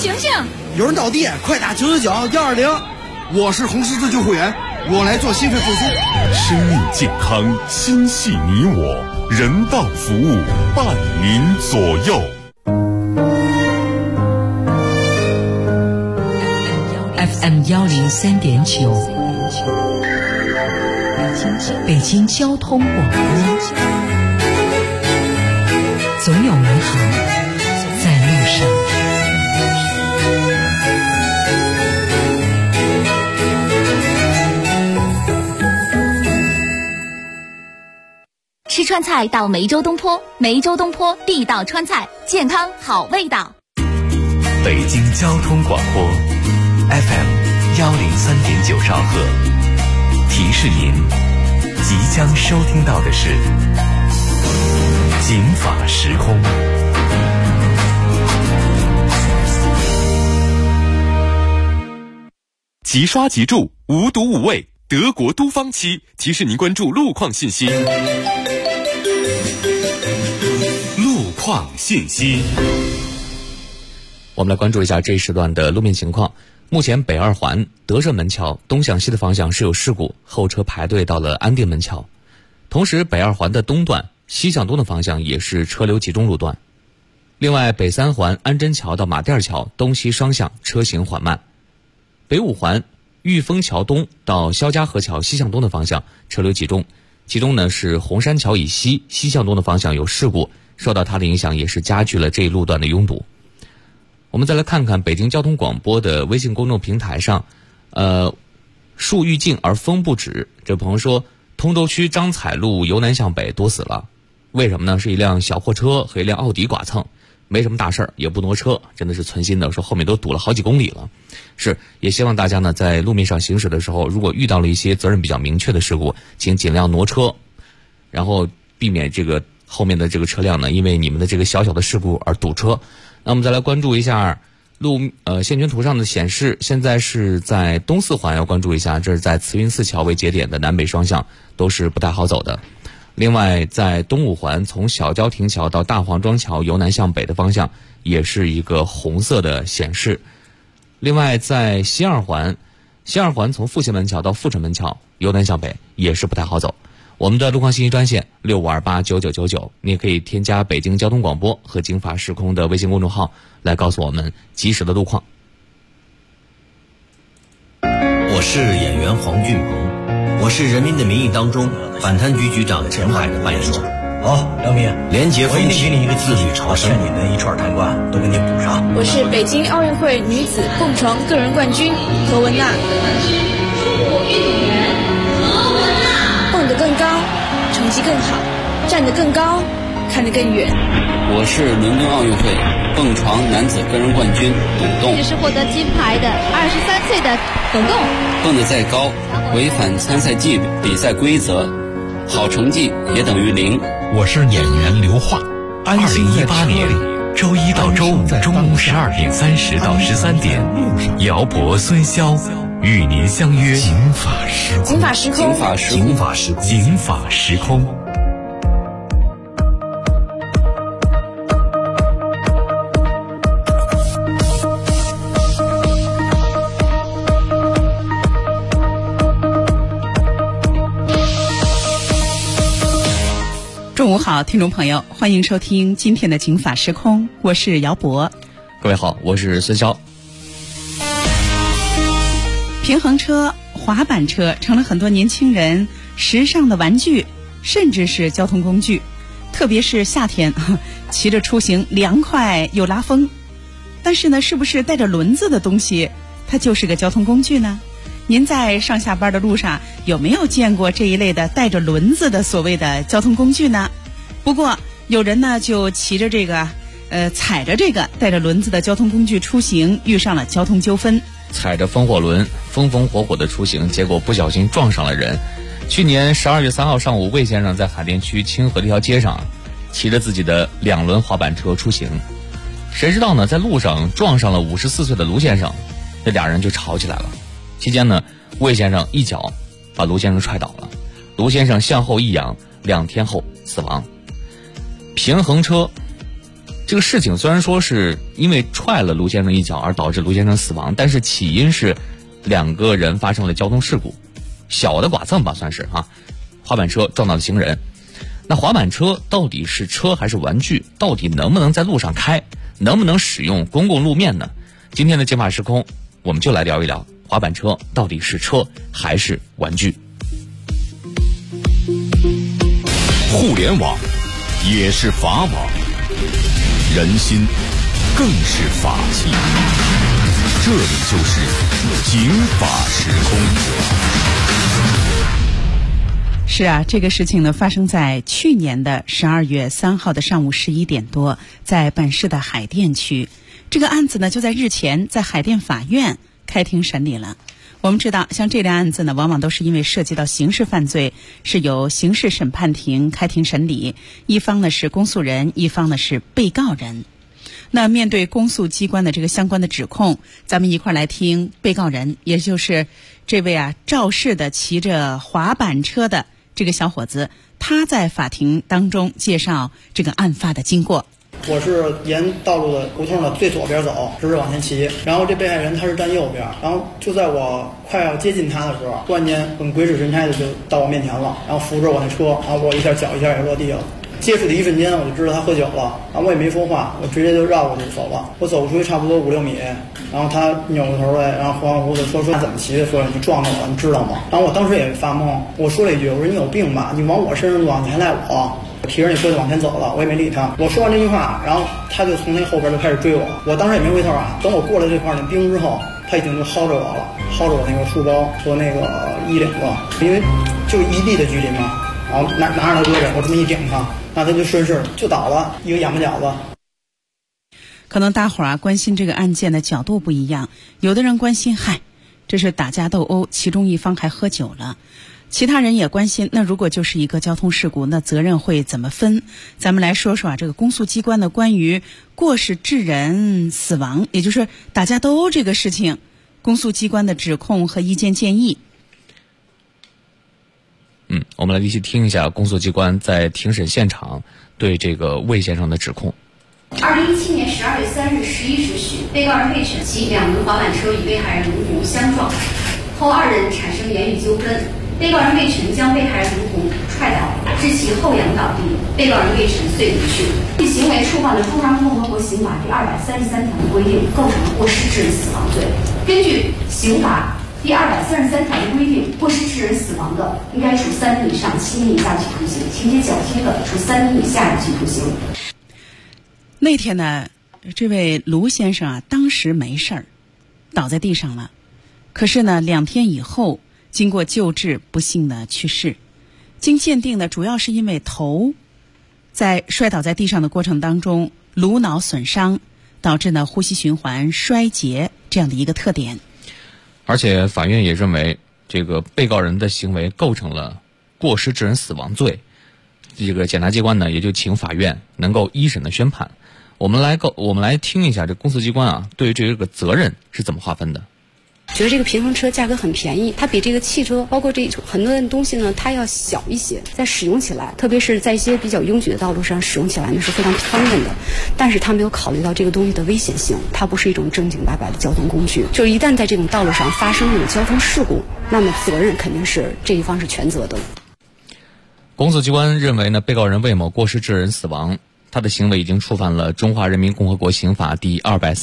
醒醒！ 有人倒地，快打999-120。 我是红十字救护员，我来做心肺复苏。 生命健康，心系你我，人道服务伴您左右。 FM 103.9，北京交通广播，总有美好在路上。 吃川菜到梅州东坡，梅州东坡地道川菜，健康好味道。 北京交通广播 FM 103.9兆赫，提示您即将收听到的是警法时空。 即刷即住，无毒无味，德国都方漆提示您关注路况信息。路况信息， 我们来关注一下这一时段的路面情况。目前北二环德胜门桥东向西的方向是有事故，后车排队到了安定门桥。同时北二环的东段西向东的方向也是车流集中路段。另外北三环安贞桥到马甸桥东西双向车行缓慢。北五环玉峰桥东到肖家河桥西向东的方向车流集中，其中呢是红山桥以西西向东的方向有事故，受到它的影响也是加剧了这一路段的拥堵。我们再来看看北京交通广播的微信公众平台上，树欲静而风不止。这朋友说，通州区张彩路由南向北多死了，为什么呢？是一辆小货车和一辆奥迪剐蹭，没什么大事儿，也不挪车，真的是存心的，说后面都堵了好几公里了。是，也希望大家呢在路面上行驶的时候，如果遇到了一些责任比较明确的事故，请尽量挪车，然后避免这个后面的这个车辆呢因为你们的这个小小的事故而堵车。那我们再来关注一下线圈图上的显示，现在是在东四环，要关注一下，这是在慈云寺桥为节点的南北双向都是不太好走的。另外在东五环从小郊亭桥到大黄庄桥由南向北的方向也是一个红色的显示。另外在西二环从复兴门桥到阜成门桥由南向北也是不太好走。我们的路况信息专线65289999，你也可以添加北京交通广播和警法时空的微信公众号来告诉我们及时的路况。 我是演员黄俊鹏，我是《人民的名义》当中反贪局局长陈海的扮演者。 好，梁明， 廉洁风气， 给你一个自律朝圣， 欠你的一串贪官都给你补上。 我是北京奥运会女子蹦床个人冠军何文娜。蹦得更高，成绩更好，站得更高，看得更远。 我是伦敦奥运会蹦床男子个人冠军董栋。 这是获得金牌的23岁的董栋。 蹦得再高，违反参赛纪律、比赛规则，好成绩也等于0。 我是演员刘化。2018年周一到周五中午12点30到13点，姚博、孙潇与您相约警法时空。 警法时空。 警法时空。警法时空。警法时空。 中午好，听众朋友，欢迎收听今天的警法时空，我是姚博。 各位好，我是孙潇。 平衡车、滑板车成了很多年轻人时尚的玩具，甚至是交通工具。特别是夏天，骑着出行凉快又拉风。但是呢，是不是带着轮子的东西，它就是个交通工具呢？您在上下班的路上有没有见过这一类的带着轮子的所谓的交通工具呢？不过有人呢就骑着这个踩着这个带着轮子的交通工具出行，遇上了交通纠纷。 踩着风火轮风风火火的出行，结果不小心撞上了人。去年12月3号上午，魏先生在海淀区清河的一条街上骑着自己的2轮滑板车出行，谁知道呢，在路上撞上了54岁的卢先生，这俩人就吵起来了。期间呢，魏先生一脚把卢先生踹倒了，卢先生向后一仰，2天后死亡。平衡车这个事情虽然说是因为踹了卢先生一脚而导致卢先生死亡，但是起因是2个人发生了交通事故，小的剐蹭吧算是啊，滑板车撞到了行人。那滑板车到底是车还是玩具？到底能不能在路上开？能不能使用公共路面呢？今天的金法时空，我们就来聊一聊滑板车到底是车还是玩具。 互联网也是法网，人心更是法器。这里就是警法时空。 是啊，这个事情呢发生在去年的12月3号的上午11点多，在本市的海淀区。这个案子呢就在日前在海淀法院开庭审理了。我们知道，像这类案子呢，往往都是因为涉及到刑事犯罪，是由刑事审判庭开庭审理，一方呢是公诉人，一方呢是被告人。那面对公诉机关的这个相关的指控，咱们一块来听被告人，也就是这位肇事的骑着滑板车的这个小伙子，他在法庭当中介绍这个案发的经过。 我是沿道路的胡同的最左边走，直着往前骑，然后这被害人他是站右边，然后就在我快要接近他的时候，突然间很鬼使神差的就到我面前了，然后扶着我那车，然后我一下脚一下也落地了。接触的一瞬间我就知道他喝酒了，然后我也没说话，我直接就绕过去走了。我走出去差不多5-6米，然后他扭过头来，然后恍恍惚惚的说怎么骑的，说你撞到我，你知道吗？然后我当时也发懵，我说了一句，我说你有病吧，你往我身上撞，你还赖我。我提着那车就往前走了，我也没理他。我说完这句话，然后他就从那后边就开始追我，我当时也没回头啊。等我过了这块那冰之后，他已经就薅着我了，薅着我那个书包和那个衣领子，因为就1厘的距离嘛，然后拿着他胳膊，我这么一顶他，那他就顺势就倒了，一个仰巴脚子。 可能大伙儿关心这个案件的角度不一样，有的人关心，这是打架斗殴，其中一方还喝酒了。其他人也关心，那如果就是一个交通事故，那责任会怎么分？咱们来说说这个公诉机关的关于过失致人死亡，也就是打架斗殴这个事情，公诉机关的指控和意见建议。 我们来一起听一下公诉机关在庭审现场对这个魏先生的指控。 2017年12月3日11时许，被告人魏晨骑2轮滑板车与被害人卢红相撞，后2人产生言语纠纷。被告人魏晨将被害人卢红踹倒，致其后仰倒地，被告人魏晨遂离去。其行为触犯了《中华人民共和国刑法》第233条的规定，构成了过失致人死亡罪。根据刑法第233条的规定，过失致人死亡的，应该处3年以上7年以下有期徒刑；情节较轻的，处3年以下有期徒刑。 那天呢，这位卢先生当时没事儿，倒在地上了。可是呢，2天以后，经过救治，不幸的去世。经鉴定呢，主要是因为头在摔倒在地上的过程当中，颅脑损伤，导致呢呼吸循环衰竭这样的一个特点。 而且法院也认为，这个被告人的行为构成了过失致人死亡罪。这个检察机关呢，也就请法院能够一审的宣判。我们来听一下这公诉机关对于这个责任是怎么划分的。 觉得这个平衡车价格很便宜，它比这个汽车，包括这很多的东西呢，它要小一些，在使用起来，特别是在一些比较拥挤的道路上使用起来呢是非常方便的。但是它没有考虑到这个东西的危险性，它不是一种正经八百的交通工具。就是一旦在这种道路上发生有交通事故，那么责任肯定是这一方是全责的。 公诉机关认为呢，被告人魏某过失致人死亡，他的行为已经触犯了《中华人民共和国刑法》第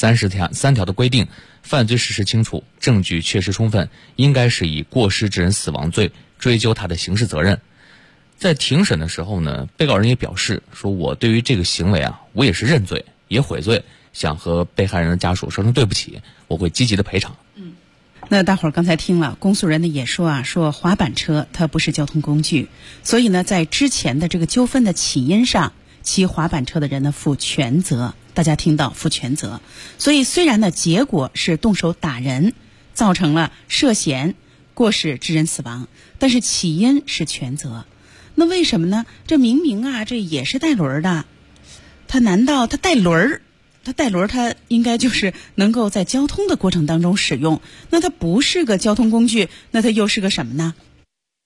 233条的规定，犯罪事实清楚，证据确实充分，应该是以过失致人死亡罪追究他的刑事责任。在庭审的时候呢，被告人也表示说，我对于这个行为我也是认罪，也悔罪，想和被害人的家属说声对不起，我会积极的赔偿。 那大伙儿刚才听了，公诉人呢也说说滑板车它不是交通工具，所以呢，在之前的这个纠纷的起因上，骑滑板车的人呢负全责。大家听到负全责，所以虽然呢结果是动手打人，造成了涉嫌过失致人死亡，但是起因是全责。那为什么呢？这明明这也是带轮的，他难道他带轮？他带轮，他应该就是能够在交通的过程当中使用。那它不是个交通工具，那它又是个什么呢？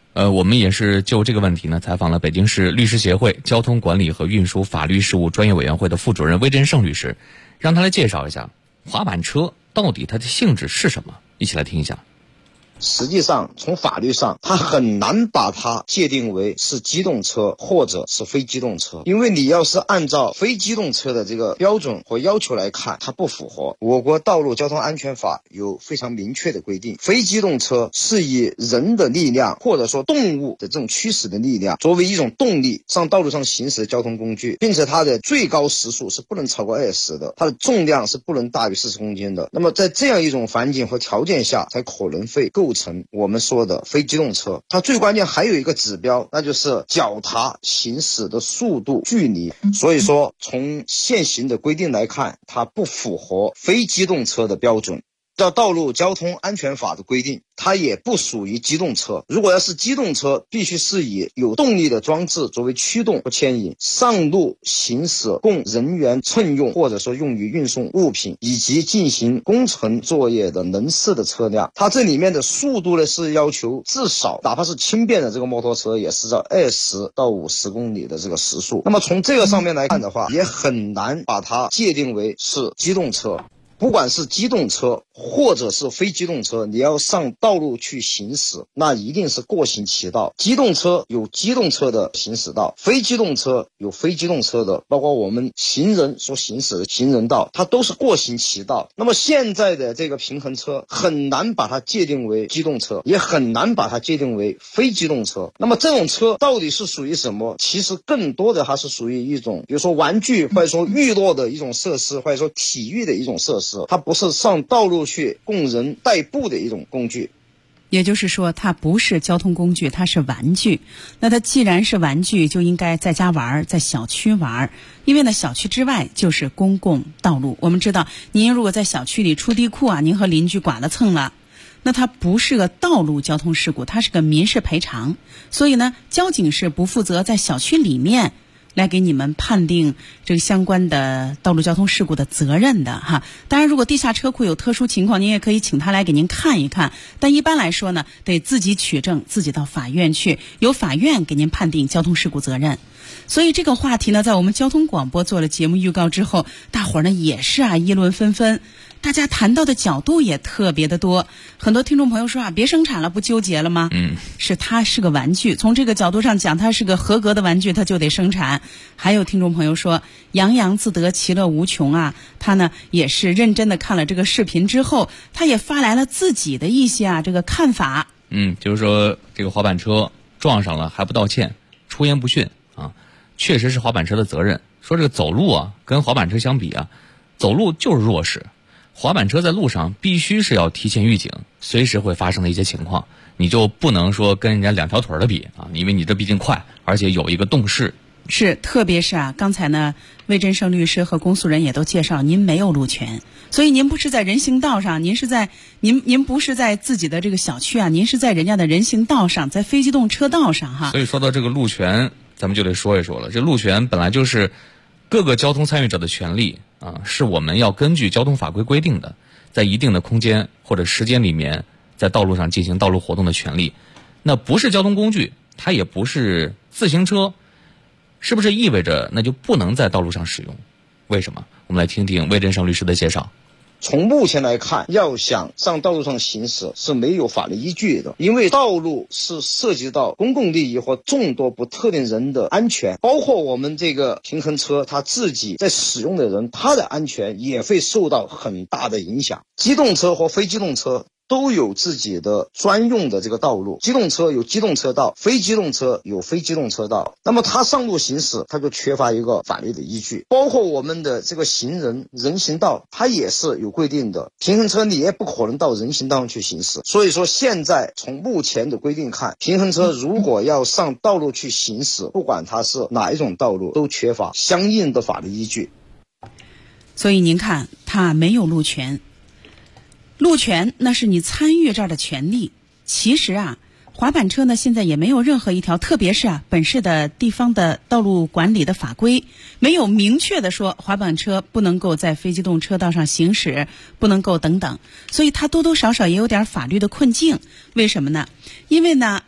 我们也是就这个问题呢，采访了北京市律师协会交通管理和运输法律事务专业委员会的副主任魏振胜律师，让他来介绍一下滑板车到底它的性质是什么，一起来听一下。 实际上从法律上它很难把它界定为是机动车或者是非机动车，因为你要是按照非机动车的这个标准或要求来看，它不符合。我国道路交通安全法有非常明确的规定，非机动车是以人的力量或者说动物的这种驱使的力量作为一种动力上道路上行驶的交通工具，并且它的最高时速是不能超过20的，它的重量是不能大于40公斤的。那么在这样一种环境和条件下，才可能会构成我们说的非机动车。它最关键还有一个指标，那就是脚踏行驶的速度距离。所以说从现行的规定来看，它不符合非机动车的标准。照道路交通安全法的规定，它也不属于机动车。如果要是机动车，必须是以有动力的装置作为驱动和牵引，上路行驶供人员乘用或者说用于运送物品以及进行工程作业的人士的车辆。它这里面的速度呢是要求至少哪怕是轻便的这个摩托车也是在20到50公里的这个时速。那么从这个上面来看的话，也很难把它界定为是机动车。不管是机动车或者是非机动车，你要上道路去行驶，那一定是过行其道。机动车有机动车的行驶道，非机动车有非机动车的，包括我们行人所行驶的行人道，它都是过行其道。那么现在的这个平衡车很难把它界定为机动车，也很难把它界定为非机动车。那么这种车到底是属于什么？其实更多的它是属于一种比如说玩具或者说娱乐的一种设施，或者说体育的一种设施，它不是上道路去供人代步的一种工具。 也就是说它不是交通工具，它是玩具。那它既然是玩具，就应该在家玩，在小区玩，因为呢小区之外就是公共道路。我们知道您如果在小区里出地库啊，您和邻居剐了蹭了，那它不是个道路交通事故，它是个民事赔偿。所以呢交警是不负责在小区里面来给你们判定这个相关的道路交通事故的责任的哈。当然如果地下车库有特殊情况，您也可以请他来给您看一看，但一般来说呢得自己取证，自己到法院去，由法院给您判定交通事故责任。所以这个话题呢在我们交通广播做了节目预告之后，大伙儿呢也是议论纷纷，大家谈到的角度也特别的多。很多听众朋友说别生产了，不纠结了吗？是它是个玩具，从这个角度上讲它是个合格的玩具，它就得生产。还有听众朋友说洋洋自得其乐无穷啊，他呢也是认真的看了这个视频之后，他也发来了自己的一些这个看法。 就是说这个滑板车撞上了还不道歉，出言不逊啊，确实是滑板车的责任。说这个走路跟滑板车相比走路就是弱势，滑板车在路上必须是要提前预警，随时会发生的一些情况，你就不能说跟人家两条腿的比因为你这毕竟快，而且有一个动势。 是，特别是刚才呢魏振胜律师和公诉人也都介绍，您没有路权，所以您不是在人行道上，您不是在自己的这个小区您是在人家的人行道上，在非机动车道上哈。 所以说到这个路权，咱们就得说一说了。这路权本来就是各个交通参与者的权利是我们要根据交通法规规定的，在一定的空间或者时间里面在道路上进行道路活动的权利。那不是交通工具，它也不是自行车，是不是意味着那就不能在道路上使用？为什么？我们来听听魏振胜律师的介绍。 从目前来看，要想上道路上行驶是没有法律依据的，因为道路是涉及到公共利益或众多不特定人的安全，包括我们这个平衡车他自己在使用的人，他的安全也会受到很大的影响。机动车和非机动车都有自己的专用的这个道路，机动车有机动车道，非机动车有非机动车道。那么它上路行驶，它就缺乏一个法律的依据。包括我们的这个人行道，它也是有规定的，平衡车你也不可能到人行道上去行驶。所以说现在从目前的规定看，平衡车如果要上道路去行驶，不管它是哪一种道路，都缺乏相应的法律依据。 所以您看，它没有路权。路权那是你参与这儿的权利。其实滑板车呢现在也没有任何一条，特别是本市的地方的道路管理的法规没有明确的说滑板车不能够在非机动车道上行驶，不能够等等，所以它多多少少也有点法律的困境。为什么呢？因为呢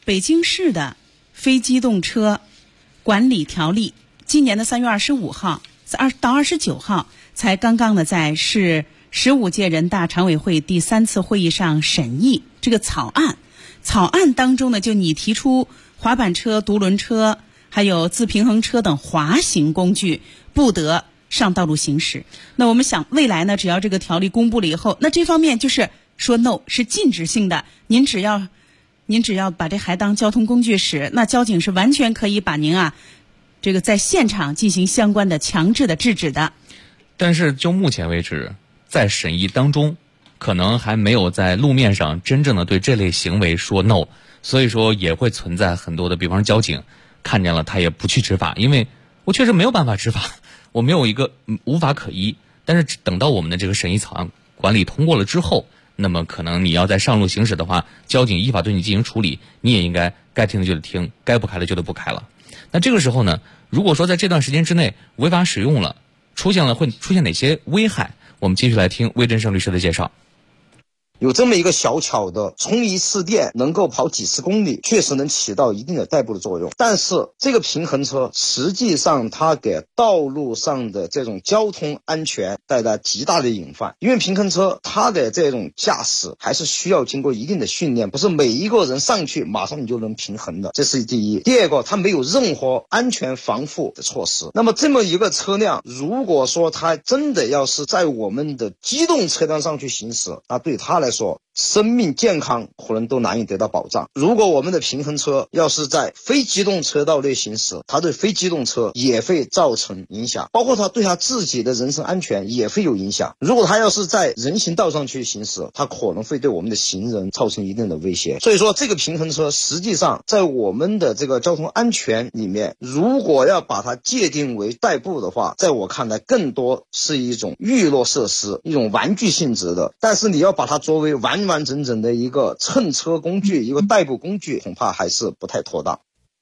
北京市的非机动车管理条例今年的3月25号到29号才刚刚的在市15届人大常委会第3次会议上审议这个草案。草案当中呢，就你提出滑板车、独轮车还有自平衡车等滑行工具不得上道路行驶。那我们想未来呢，只要这个条例公布了以后，那这方面就是说 no 是禁止性的，您只要把这还当交通工具使，那交警是完全可以把您这个在现场进行相关的强制的制止的。 但是就目前为止，在审议当中可能还没有在路面上真正的对这类行为说 no， 所以说也会存在很多的，比方说交警看见了他也不去执法，因为我确实没有办法执法，我没有一个无法可依。但是等到我们的这个审议草案管理通过了之后，那么可能你要在上路行驶的话，交警依法对你进行处理，你也应该该听的就得听，该不开的就得不开了。那这个时候呢，如果说在这段时间之内违法使用了，会出现哪些危害？我们继续来听魏振胜律师的介绍。 有这么一个小巧的充一次电能够跑几十公里，确实能起到一定的代步的作用。但是这个平衡车实际上它给道路上的这种交通安全带来极大的隐患，因为平衡车它的这种驾驶还是需要经过一定的训练，不是每一个人上去马上你就能平衡的，这是第一。第二个，它没有任何安全防护的措施。那么这么一个车辆，如果说它真的要是在我们的机动车辆上去行驶，那对它来说生命健康可能都难以得到保障。如果我们的平衡车要是在非机动车道内行驶，它对非机动车也会造成影响，包括它对它自己的人身安全也会有影响。如果它要是在人行道上去行驶，它可能会对我们的行人造成一定的威胁。所以说这个平衡车实际上在我们的这个交通安全里面，如果要把它界定为代步的话，在我看来更多是一种娱乐设施，一种玩具性质的。但是你要把它作为完整整的一个乘车工具，一个代步工具，恐怕还是不太妥当。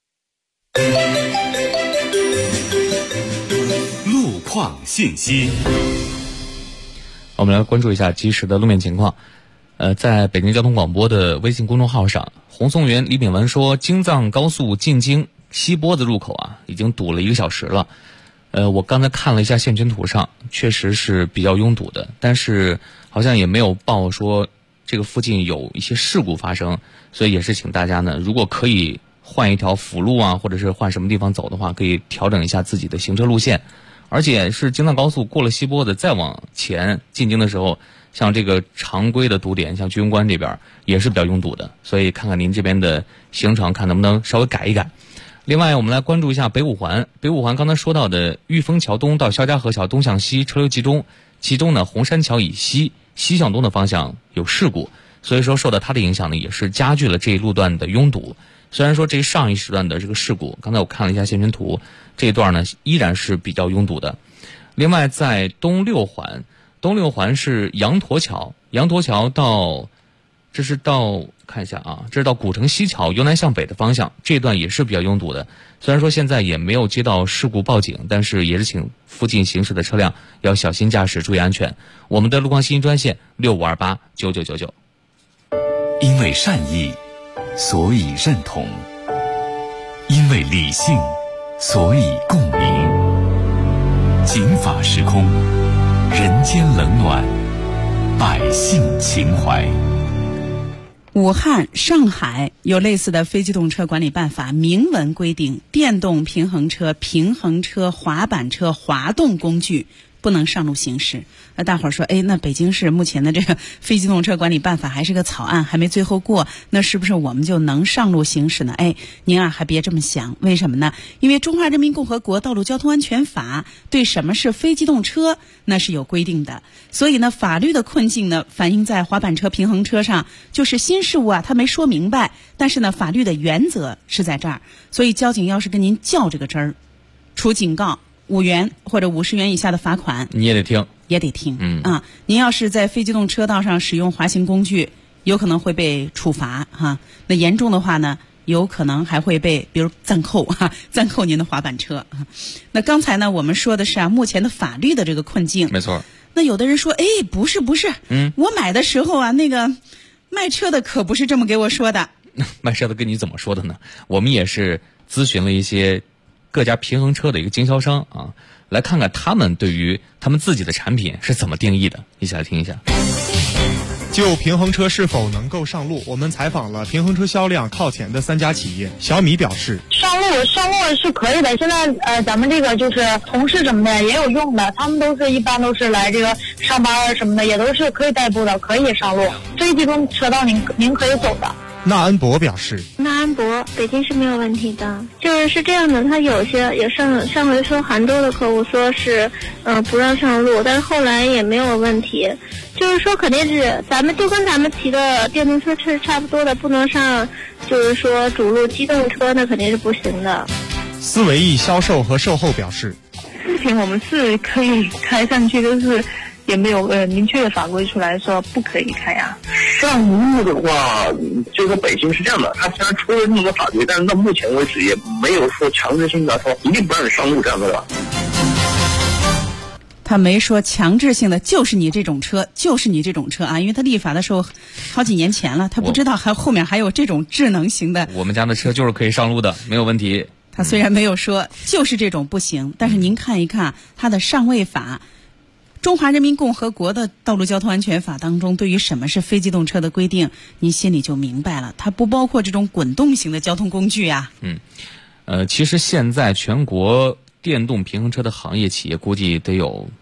路况信息， 我们来关注一下及时的路面情况。在北京交通广播的微信公众号上，红松园李炳文说，京藏高速进京西坡子入口已经堵了1个小时了。我刚才看了一下线群图上，确实是比较拥堵的，但是好像也没有报说这个附近有一些事故发生，所以也是请大家呢，如果可以换一条辅路或者是换什么地方走的话，可以调整一下自己的行车路线。而且是京藏高速过了西坡子再往前进京的时候，像这个常规的堵点，像居庸关这边也是比较拥堵的，所以看看您这边的行程，看能不能稍微改一改。另外我们来关注一下北五环。北五环刚才说到的玉峰桥东到肖家河桥东向西车流集中，其中呢红山桥以西西向东的方向有事故，所以说受到它的影响呢，也是加剧了这一路段的拥堵。虽然说这上一时段的这个事故，刚才我看了一下线群图，这一段呢依然是比较拥堵的。另外在东六环是羊驼桥到，这是到看一下这是到古城西桥由南向北的方向，这一段也是比较拥堵的。虽然说现在也没有接到事故报警，但是也是请附近行驶的车辆要小心驾驶，注意安全。我们的路况信息专线65289999。 因为善意，所以认同；因为理性，所以共鸣。警法时空，人间冷暖，百姓情怀。 武汉、上海有类似的非机动车管理办法，明文规定电动平衡车、滑板车、滑动工具不能上路行驶。那大伙儿说，那北京市目前的这个非机动车管理办法还是个草案，还没最后过，那是不是我们就能上路行驶呢？您还别这么想，为什么呢？因为《中华人民共和国道路交通安全法》对什么是非机动车那是有规定的，所以呢，法律的困境呢反映在滑板车、平衡车上，就是新事物它没说明白，但是呢，法律的原则是在这儿，所以交警要是跟您较这个真儿，处警告5元或者50元以下的罚款， 你也得听。 您要是在非机动车道上使用滑行工具，有可能会被处罚那严重的话呢，有可能还会被比如暂扣您的滑板车。那刚才呢，我们说的是目前的法律的这个困境。 没错。 那有的人说，不是，我买的时候那个卖车的可不是这么给我说的。 卖车的跟你怎么说的呢？我们也是咨询了一些各家平衡车的一个经销商啊，来看看他们对于他们自己的产品是怎么定义的，一起来听一下。 就平衡车是否能够上路，我们采访了平衡车销量靠前的3家企业。小米表示， 上路是可以的。现在咱们这个就是同事什么的也有用的，他们一般都是来这个上班什么的，也都是可以代步的，可以上路。非机动车道您可以走的。 纳恩博表示， 纳恩博北京是没有问题的，是这样的，他有上回说杭州的客户说是不让上路，但是后来也没有问题，就是说肯定是咱们骑的电动车是差不多的，不能上就是说主路机动车那肯定是不行的。 思维易销售和售后表示， 事情我们是可以开上去，就是也没有明确的法规出来说不可以开啊。 上路的话，这个北京是这样的，它虽然出了那个法规，但是到目前为止也没有说强制性的说一定不让你上路这样子的。 他没说强制性的就是你这种车啊，因为他立法的时候好几年前了，他不知道后面还有这种智能型的。 我们家的车就是可以上路的，没有问题。 他虽然没有说就是这种不行，但是您看一看他的上位法，中华人民共和国的道路交通安全法当中对于什么是非机动车的规定，您心里就明白了，它不包括这种滚动型的交通工具啊。 其实现在全国电动平衡车的行业企业估计都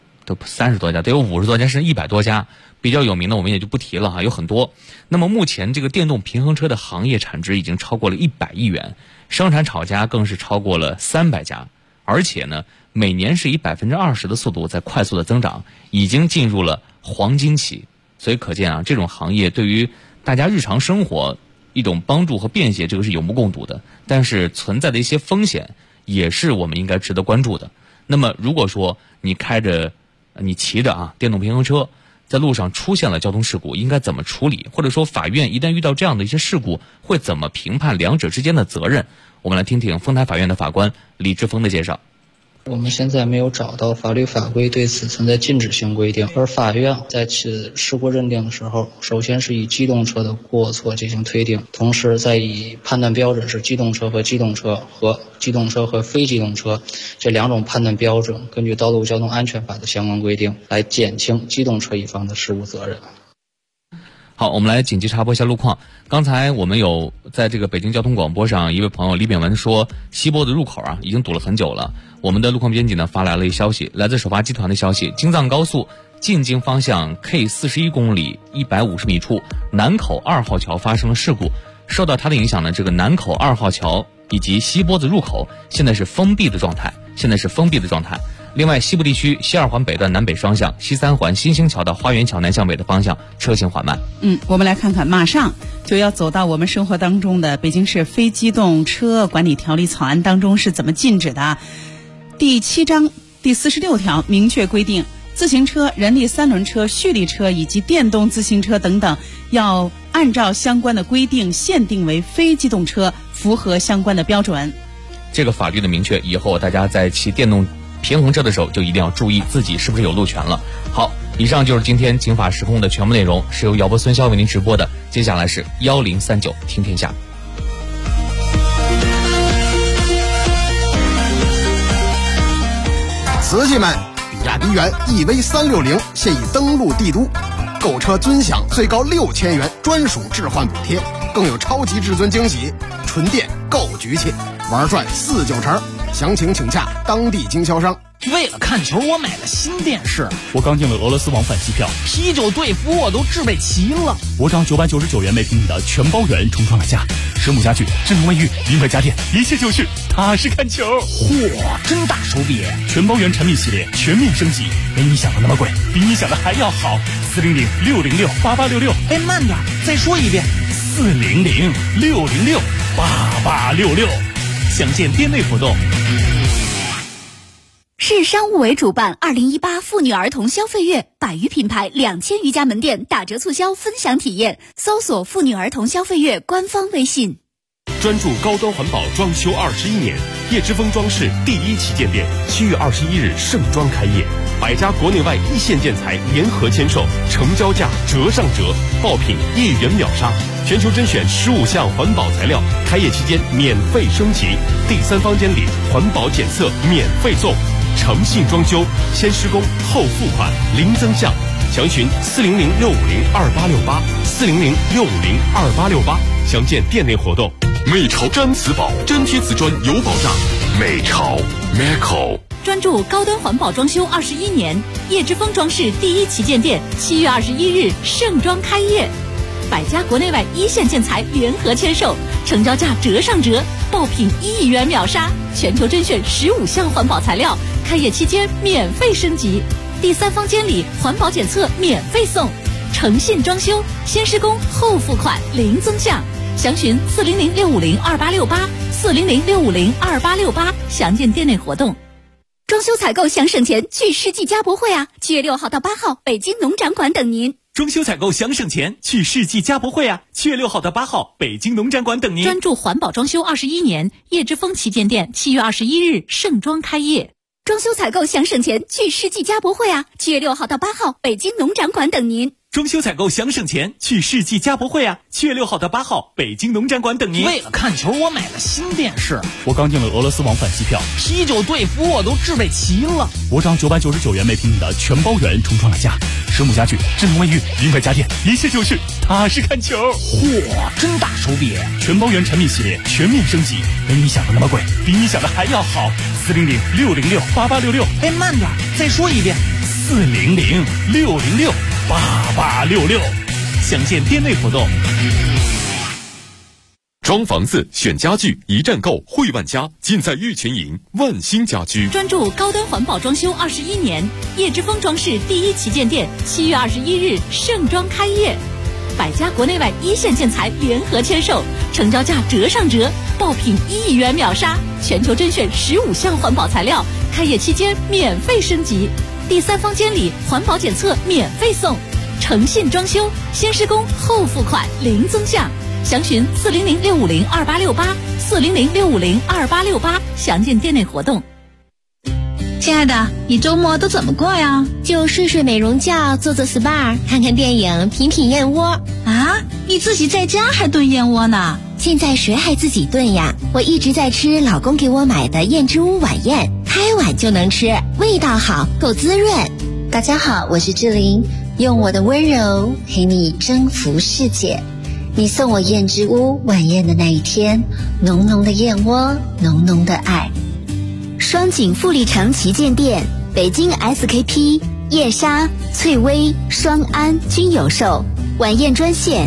30多家，得有50多家甚至100多家，比较有名的我们也就不提了哈，有很多。那么目前这个电动平衡车的行业产值已经超过了100亿元，生产厂家更是超过了300家，而且呢每年是以20%的速度在快速的增长，已经进入了黄金期。所以可见啊，这种行业对于大家日常生活一种帮助和便携，这个是有目共睹的，但是存在的一些风险也是我们应该值得关注的。那么如果说你骑着电动平衡车在路上出现了交通事故，应该怎么处理，或者说法院一旦遇到这样的一些事故会怎么评判两者之间的责任，我们来听听丰台法院的法官李志峰的介绍。 我们现在没有找到法律法规对此存在禁止性规定，而法院在其事故认定的时候，首先是以机动车的过错进行推定，同时再以判断标准是机动车和机动车和机动车和非机动车这2种判断标准，根据道路交通安全法的相关规定来减轻机动车一方的事故责任。 好，我们来紧急插播一下路况。刚才我们有在这个北京交通广播上，一位朋友李炳文说西波的入口已经堵了很久了。我们的路况编辑呢发来了一消息，来自首发集团的消息，京藏高速进京方向 K41公里150米处南口2号桥发生了事故，受到它的影响呢，这个南口2号桥以及西波子入口现在是封闭的状态。另外，西部地区西2环北段南北双向，西3环新兴桥到花园桥南向北的方向车行缓慢。 我们来看看，马上就要走到我们生活当中的北京市非机动车管理条例草案当中是怎么禁止的。第7章第46条明确规定，自行车、人力3轮车、蓄力车以及电动自行车等等，要按照相关的规定限定为非机动车，符合相关的标准。 这个法律的明确，以后大家在骑电动平衡车的时候就一定要注意自己是不是有路权了。好，以上就是今天警法时空的全部内容，是由姚波孙潇为您直播的。接下来是1039听天下。 瓷器们，比亚迪元 EV360现已登陆帝都，购车尊享最高6000元专属置换补贴，更有超级至尊惊喜，纯电够局气，玩转4-9成。详情请洽当地经销商。 为了看球，我买了新电视。我刚订了俄罗斯往返机票，啤酒队服我都置备齐了。我找999元每平米的全包圆重创了家，生母家具、智能卫浴、名牌家电，一切就是踏实看球。嚯，真大手笔！全包圆产品系列全面升级，没你想的那么贵，比你想的还要好。400-606-8866。哎，慢点，再说一遍。400-606-8866。详见店内活动。 市商务委主办2018妇女儿童消费月，100余品牌2000余家门店打折促销分享体验，搜索妇女儿童消费月官方微信。 专注高端环保装修21年， 叶之峰装饰第1旗舰店7月21日盛装开业，100家国内外一线建材联合签售，成交价折上折，爆品1元秒杀，全球甄选15项环保材料，开业期间免费升级，第3房间里环保检测免费送，诚信装修，先施工后付款，零增项。详询400-650-2868，400-650-2868，详见店内活动。美潮毡瓷宝，粘贴瓷砖有保障。美潮 Meco。 专注高端环保装修21年，叶之峰装饰第1旗舰店7月21日盛装开业，100家国内外一线建材联合签售，成交价折上折，爆品1元秒杀，全球甄选15项环保材料，开业期间免费升级，第3房间里环保检测免费送，诚信装修，先施工后付款，零增项。详询400-650-2868，400-650-2868，详见店内活动。装修采购想省钱，去世纪家博会啊！7月6号到8号，北京农展馆等您。 装修采购想省钱，去世纪家博会啊！7月6号到8号，北京农展馆等您。 专注环保装修21年，叶之峰旗舰店7月21日盛装开业。装修采购想省钱，去世纪家博会啊！7月6号到8号，北京农展馆等您。 装修采购想省钱，去世纪家博会啊！7月6号到8号，北京农展馆等您。 为了看球，我买了新电视。我刚订了俄罗斯往返机票，啤酒、队服我都置备齐了。我找999元每平米的全包圆重创了家，实木家具、智能卫浴、名牌家电，一切就是踏实看球。嚯，真大手笔！全包圆产品系列全面升级，没你想的那么贵，比你想的还要好。400-606-8866。哎，慢点，再说一遍。400-606-8866，详见店内活动。 装房子选家具，一站购汇万家，尽在玉泉营万兴家居。 专注高端环保装修21年，叶之峰装饰第1旗舰店7月21日盛装开业，100家国内外一线建材联合签售，成交价折上折，爆品1元秒杀，全球甄选15项环保材料，开业期间免费升级，第3房间里环保检测免费送，诚信装修，先施工后付款，零增项。详询400-650-2868，400-650-2868，详见店内活动。 亲爱的，你周末都怎么过呀？ 就睡睡美容觉，做做 SPA， 看看电影，品品燕窝。 啊，你自己在家还炖燕窝呢？ 现在谁还自己炖呀？我一直在吃老公给我买的燕之屋晚宴，开碗就能吃，味道好，够滋润。大家好，我是志玲，用我的温柔陪你征服世界。你送我燕之屋晚宴的那一天，浓浓的燕窝，浓浓的爱。 双井富力城旗舰店，北京 SKP、燕莎、翠微、双安均有售。晚宴专线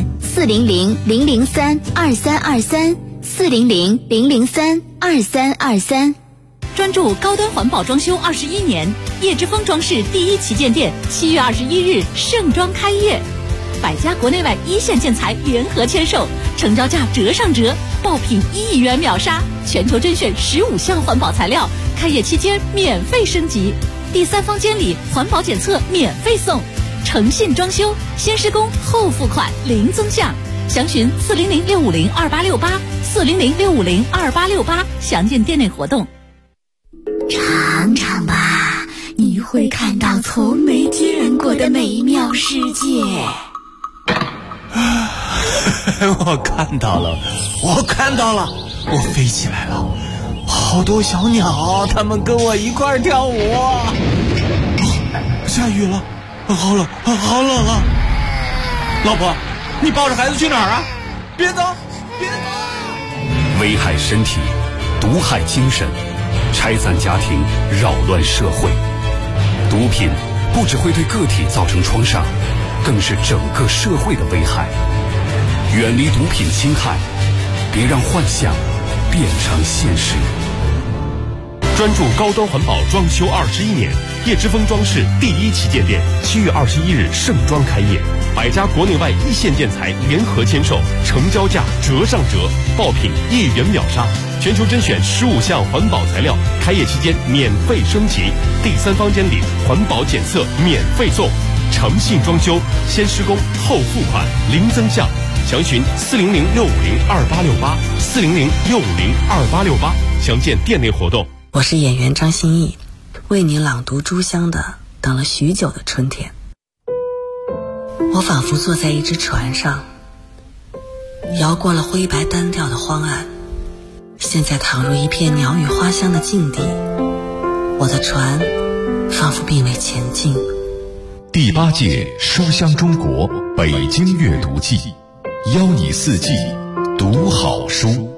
400-003-2323，400-003-2323。专注高端环保装修21年，叶之峰装饰第1旗舰店7月21日盛装开业，100家国内外一线建材联合签售，成交价折上折，爆品1元秒杀，全球甄选15项环保材料，开业期间免费升级，第3房间里环保检测免费送，诚信装修，先施工后付款，零增项。详询400-650-2868，400-650-2868，详见店内活动。 尝尝吧，你会看到从没见过的美妙世界。 我看到了，我飞起来了，好多小鸟，它们跟我一块儿跳舞。下雨了，好冷啊！老婆，你抱着孩子去哪儿啊？别走！ 危害身体，毒害精神，拆散家庭，扰乱社会。毒品不只会对个体造成创伤，更是整个社会的危害。远离毒品侵害，别让幻想变成现实。 专注高端环保装修21年，叶之峰装饰第1旗舰店7月21日盛装开业，100家国内外一线建材联合签售，成交价折上折，爆品1元秒杀，全球甄选15项环保材料，开业期间免费升级，第3房间里环保检测免费送，诚信装修，先施工后付款，零增项。详询400-650-2868，400-650-2868。 详见店内活动。 我是演员张歆艺，为你朗读朱湘的《等了许久的春天》。我仿佛坐在一只船上，摇过了灰白单调的荒岸，现在躺入一片鸟语花香的境地，我的船仿佛并未前进。 第8届书香中国北京阅读季，邀你4季读好书。